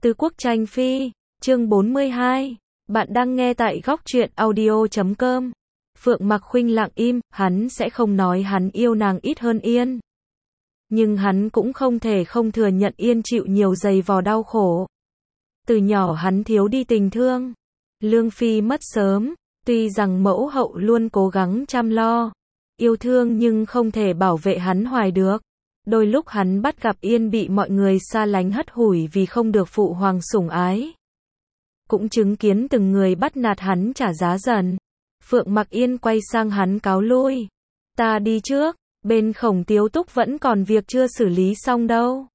Tứ Quốc Tranh Phi, chương 42. Bạn đang nghe tại góc truyện audio.com. Phượng Mặc Khuynh lặng im, hắn sẽ không nói hắn yêu nàng ít hơn Yên. Nhưng hắn cũng không thể không thừa nhận Yên chịu nhiều dày vò đau khổ. Từ nhỏ hắn thiếu đi tình thương. Lương Phi mất sớm, tuy rằng mẫu hậu luôn cố gắng chăm lo, yêu thương nhưng không thể bảo vệ hắn hoài được. Đôi lúc hắn bắt gặp Yên bị mọi người xa lánh hất hủi vì không được phụ hoàng sủng ái. Cũng chứng kiến từng người bắt nạt hắn trả giá dần. Phượng Mặc Yên quay sang hắn cáo lui. Ta đi trước, bên Khổng Tiếu Túc vẫn còn việc chưa xử lý xong đâu.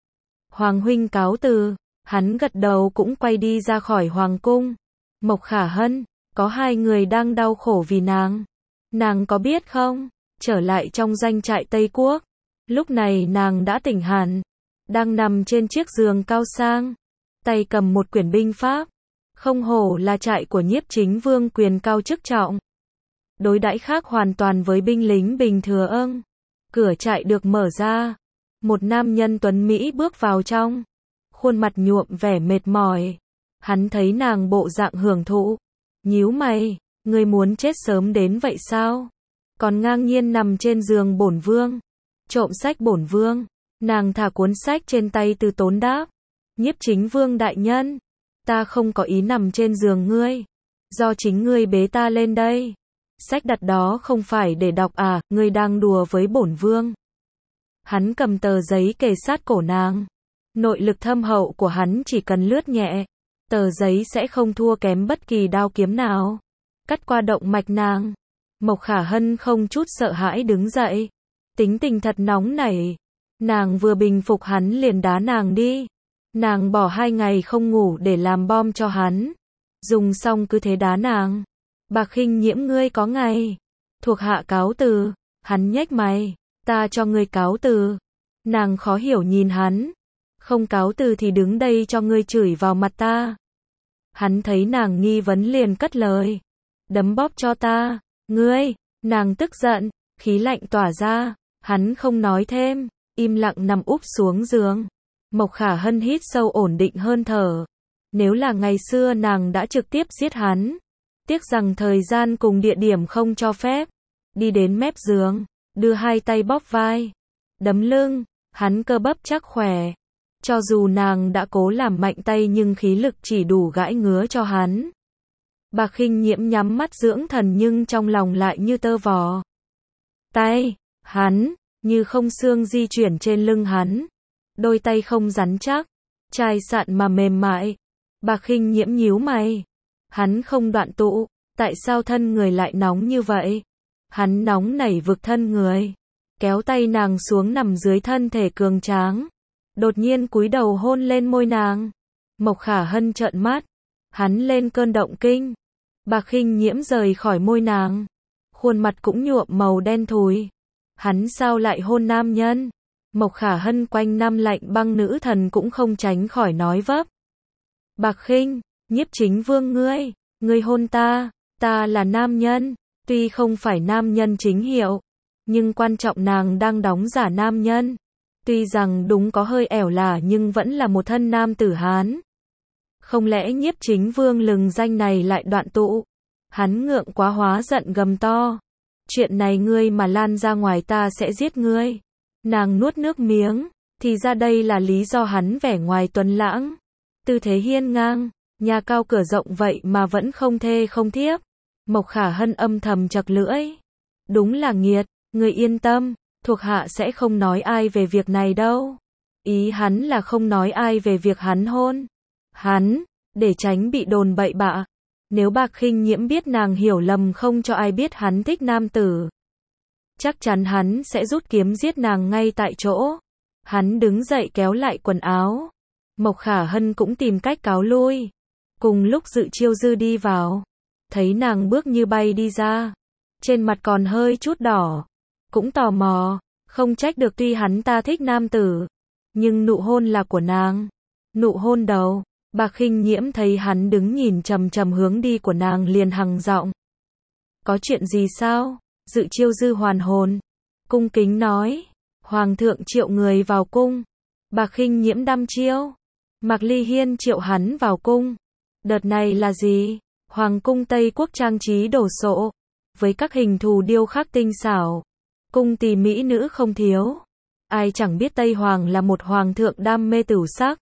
Hoàng huynh cáo từ, hắn gật đầu cũng quay đi ra khỏi hoàng cung. Mộc Khả Hân, có hai người đang đau khổ vì nàng. Nàng có biết không, trở lại trong doanh trại Tây Quốc. Lúc này nàng đã tỉnh hẳn, đang nằm trên chiếc giường cao sang, tay cầm một quyển binh pháp. Không hổ là trại của Nhiếp Chính Vương, quyền cao chức trọng. Đối đãi khác hoàn toàn với binh lính bình thường. Cửa trại được mở ra, một nam nhân tuấn mỹ bước vào trong, khuôn mặt nhuộm vẻ mệt mỏi. Hắn thấy nàng bộ dạng hưởng thụ, nhíu mày, ngươi muốn chết sớm đến vậy sao? Còn ngang nhiên nằm trên giường bổn vương, trộm sách bổn vương. Nàng thả cuốn sách trên tay từ tốn đáp, Nhiếp Chính Vương đại nhân, ta không có ý nằm trên giường ngươi, do chính ngươi bế ta lên đây. Sách đặt đó không phải để đọc à, ngươi đang đùa với bổn vương. Hắn cầm tờ giấy kề sát cổ nàng. Nội lực thâm hậu của hắn chỉ cần lướt nhẹ, tờ giấy sẽ không thua kém bất kỳ đao kiếm nào, cắt qua động mạch nàng. Mộc Khả Hân không chút sợ hãi đứng dậy. Tính tình thật nóng nảy. Nàng vừa bình phục hắn liền đá nàng đi. Nàng bỏ 2 ngày không ngủ để làm bom cho hắn. Dùng xong cứ thế đá nàng. Bạc Khinh Nhiễm, ngươi có ngày. Thuộc hạ cáo từ. Hắn nhếch mày. Ta cho ngươi cáo từ. Nàng khó hiểu nhìn hắn. Không cáo từ thì đứng đây cho ngươi chửi vào mặt ta. Hắn thấy nàng nghi vấn liền cất lời. Đấm bóp cho ta. Ngươi. Nàng tức giận, khí lạnh tỏa ra. Hắn không nói thêm, im lặng nằm úp xuống giường. Mộc Khả Hân hít sâu ổn định hơn thở. Nếu là ngày xưa nàng đã trực tiếp giết hắn. Tiếc rằng thời gian cùng địa điểm không cho phép. Đi đến mép giường, đưa 2 tay bóp vai, đấm lưng, hắn cơ bắp chắc khỏe. Cho dù nàng đã cố làm mạnh tay nhưng khí lực chỉ đủ gãi ngứa cho hắn. Bạc Khinh Nhiễm nhắm mắt dưỡng thần nhưng trong lòng lại như tơ vò. Tay hắn như không xương di chuyển trên lưng hắn. Đôi tay không rắn chắc, chai sạn mà mềm mại. Bạc Khinh Nhiễm nhíu mày. Hắn không đoạn tụ, tại sao thân người lại nóng như vậy? Hắn nóng nảy vực thân người, kéo tay nàng xuống nằm dưới thân thể cường tráng. Đột nhiên cúi đầu hôn lên môi nàng. Mộc Khả Hân trợn mắt. Hắn lên cơn động kinh. Bạc Khinh Nhiễm rời khỏi môi nàng, khuôn mặt cũng nhuộm màu đen thùi. Hắn sao lại hôn nam nhân? Mộc Khả Hân quanh năm lạnh băng nữ thần cũng không tránh khỏi nói vấp. Bạc Khinh, Nhiếp Chính Vương ngươi hôn ta là nam nhân, tuy không phải nam nhân chính hiệu, nhưng quan trọng nàng đang đóng giả nam nhân. Tuy rằng đúng có hơi ẻo lả nhưng vẫn là một thân nam tử Hán. Không lẽ Nhiếp Chính Vương lừng danh này lại đoạn tụ? Hắn ngượng quá hóa giận gầm to. Chuyện này ngươi mà lan ra ngoài ta sẽ giết ngươi. Nàng nuốt nước miếng, thì ra đây là lý do hắn vẻ ngoài tuấn lãng, tư thế hiên ngang, nhà cao cửa rộng vậy mà vẫn không thê không thiếp. Mộc Khả Hân âm thầm chặt lưỡi. Đúng là nghiệt, ngươi yên tâm, thuộc hạ sẽ không nói ai về việc này đâu. Ý hắn là không nói ai về việc hắn hôn hắn, để tránh bị đồn bậy bạ. Nếu Bạc Khinh Nhiễm biết nàng hiểu lầm không cho ai biết hắn thích nam tử, chắc chắn hắn sẽ rút kiếm giết nàng ngay tại chỗ. Hắn đứng dậy kéo lại quần áo. Mộc Khả Hân cũng tìm cách cáo lui. Cùng lúc Dự Chiêu Dư đi vào, thấy nàng bước như bay đi ra, trên mặt còn hơi chút đỏ, cũng tò mò. Không trách được, tuy hắn ta thích nam tử, nhưng nụ hôn là của nàng. Nụ hôn đầu. Bạc Khinh Nhiễm thấy hắn đứng nhìn chằm chằm hướng đi của nàng liền hằng giọng. Có chuyện gì sao? Dự Chiêu Dư hoàn hồn, cung kính nói. Hoàng thượng triệu người vào cung. Bạc Khinh Nhiễm đăm chiêu. Mạc Ly Hiên triệu hắn vào cung. Đợt này là gì? Hoàng cung Tây Quốc trang trí đồ sộ, với các hình thù điêu khắc tinh xảo, cung tỳ mỹ nữ không thiếu. Ai chẳng biết Tây Hoàng là một hoàng thượng đam mê tửu sắc.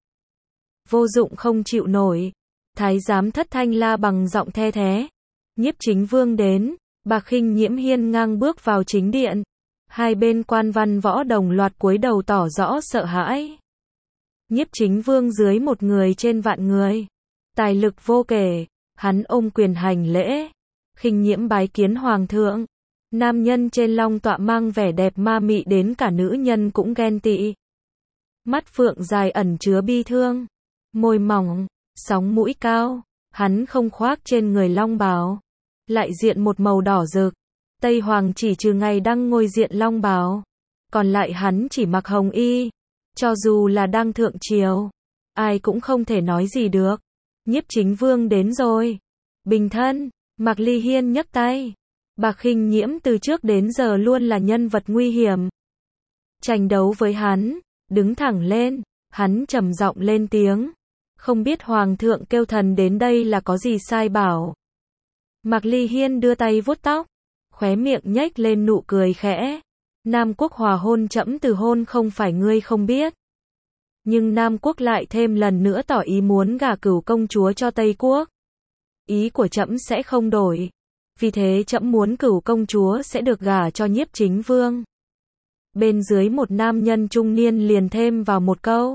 Vô dụng không chịu nổi. Thái giám Thất Thanh la bằng giọng the thé. Nhiếp Chính Vương đến, Bạc Khinh Nhiễm hiên ngang bước vào chính điện. Hai bên quan văn võ đồng loạt cúi đầu tỏ rõ sợ hãi. Nhiếp Chính Vương dưới một người trên vạn người, tài lực vô kể, hắn ôm quyền hành lễ. Khinh Nhiễm bái kiến hoàng thượng. Nam nhân trên long tọa mang vẻ đẹp ma mị đến cả nữ nhân cũng ghen tị. Mắt phượng dài ẩn chứa bi thương, môi mỏng, sóng mũi cao, hắn không khoác trên người long bào, lại diện một màu đỏ rực. Tây Hoàng chỉ trừ ngày đăng ngôi diện long bào, còn lại hắn chỉ mặc hồng y. Cho dù là đang thượng triều, ai cũng không thể nói gì được. Nhiếp Chính Vương đến rồi. Bình thân. Mạc Ly Hiên nhấc tay. Bạc Khinh Nhiễm từ trước đến giờ luôn là nhân vật nguy hiểm. Tranh đấu với hắn, đứng thẳng lên, hắn trầm giọng lên tiếng. Không biết hoàng thượng kêu thần đến đây là có gì sai bảo. Mạc Ly Hiên đưa tay vuốt tóc, khóe miệng nhếch lên nụ cười khẽ. Nam Quốc hòa hôn trẫm từ hôn không phải ngươi không biết. Nhưng Nam Quốc lại thêm lần nữa tỏ ý muốn gả Cửu công chúa cho Tây Quốc. Ý của trẫm sẽ không đổi. Vì thế trẫm muốn Cửu công chúa sẽ được gả cho Nhiếp Chính Vương. Bên dưới một nam nhân trung niên liền thêm vào một câu.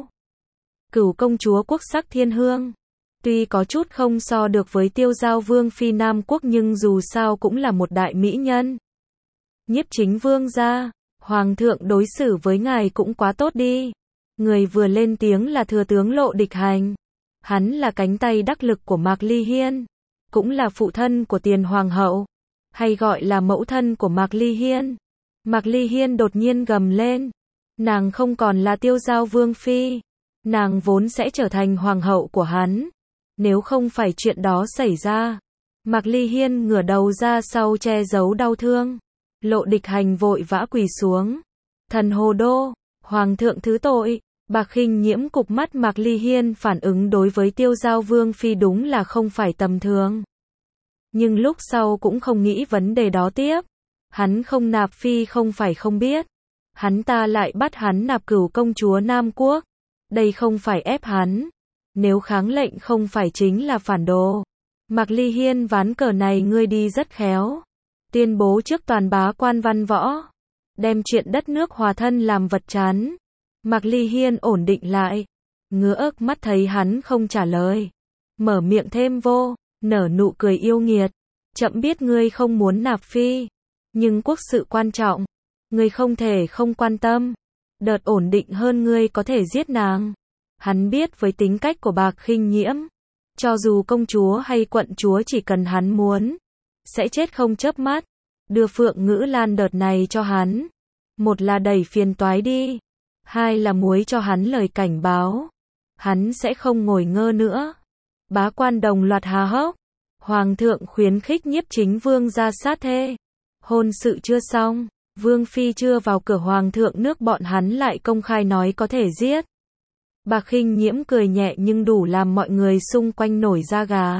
Cửu công chúa quốc sắc thiên hương. Tuy có chút không so được với Tiêu Giao Vương phi Nam Quốc nhưng dù sao cũng là một đại mỹ nhân. Nhiếp Chính Vương gia, hoàng thượng đối xử với ngài cũng quá tốt đi. Người vừa lên tiếng là thừa tướng Lộ Địch Hành. Hắn là cánh tay đắc lực của Mạc Ly Hiên, cũng là phụ thân của Tiền hoàng hậu, hay gọi là mẫu thân của Mạc Ly Hiên. Mạc Ly Hiên đột nhiên gầm lên. Nàng không còn là Tiêu Giao Vương phi, nàng vốn sẽ trở thành hoàng hậu của hắn. Nếu không phải chuyện đó xảy ra. Mạc Ly Hiên ngửa đầu ra sau che giấu đau thương. Lộ Địch Hành vội vã quỳ xuống. Thần hồ đô, hoàng thượng thứ tội. Bạc Khinh Nhiễm cụp mắt. Mạc Ly Hiên phản ứng đối với Tiêu Giao Vương phi đúng là không phải tầm thường. Nhưng lúc sau cũng không nghĩ vấn đề đó tiếp. Hắn không nạp phi không phải không biết. Hắn ta lại bắt hắn nạp Cửu công chúa Nam Quốc. Đây không phải ép hắn. Nếu kháng lệnh không phải chính là phản đồ. Mạc Ly Hiên ván cờ này ngươi đi rất khéo. Tuyên bố trước toàn bá quan văn võ. Đem chuyện đất nước hòa thân làm vật chán. Mạc Ly Hiên ổn định lại. Ngứa ức mắt thấy hắn không trả lời. Mở miệng thêm vô, nở nụ cười yêu nghiệt. Trẫm biết ngươi không muốn nạp phi. Nhưng quốc sự quan trọng. Ngươi không thể không quan tâm. Đợt ổn định hơn ngươi có thể giết nàng. Hắn biết với tính cách của Bạc Khinh Nhiễm. Cho dù công chúa hay quận chúa chỉ cần hắn muốn. Sẽ chết không chớp mắt. Đưa Phượng Ngữ Lan đợt này cho hắn. Một là đẩy phiền toái đi. Hai là muối cho hắn lời cảnh báo. Hắn sẽ không ngồi ngơ nữa. Bá quan đồng loạt há hốc. Hoàng thượng khuyến khích Nhiếp Chính Vương ra sát thê. Hôn sự chưa xong. Vương phi chưa vào cửa hoàng thượng nước bọn hắn lại công khai nói có thể giết. Bạc Khinh Nhiễm cười nhẹ nhưng đủ làm mọi người xung quanh nổi da gà.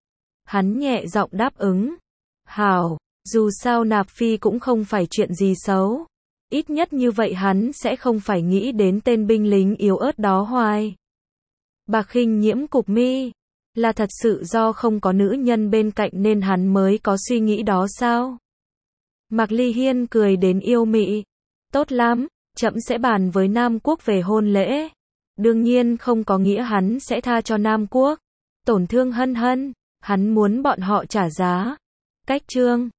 Hắn nhẹ giọng đáp ứng. Hảo, dù sao nạp phi cũng không phải chuyện gì xấu. Ít nhất như vậy hắn sẽ không phải nghĩ đến tên binh lính yếu ớt đó hoài. Bạc Khinh Nhiễm cụp mi. Là thật sự do không có nữ nhân bên cạnh nên hắn mới có suy nghĩ đó sao? Mạc Ly Hiên cười đến yêu mị. Tốt lắm, trẫm sẽ bàn với Nam Quốc về hôn lễ. Đương nhiên không có nghĩa hắn sẽ tha cho Nam Quốc. Tổn thương Hân Hân, hắn muốn bọn họ trả giá. Cách chương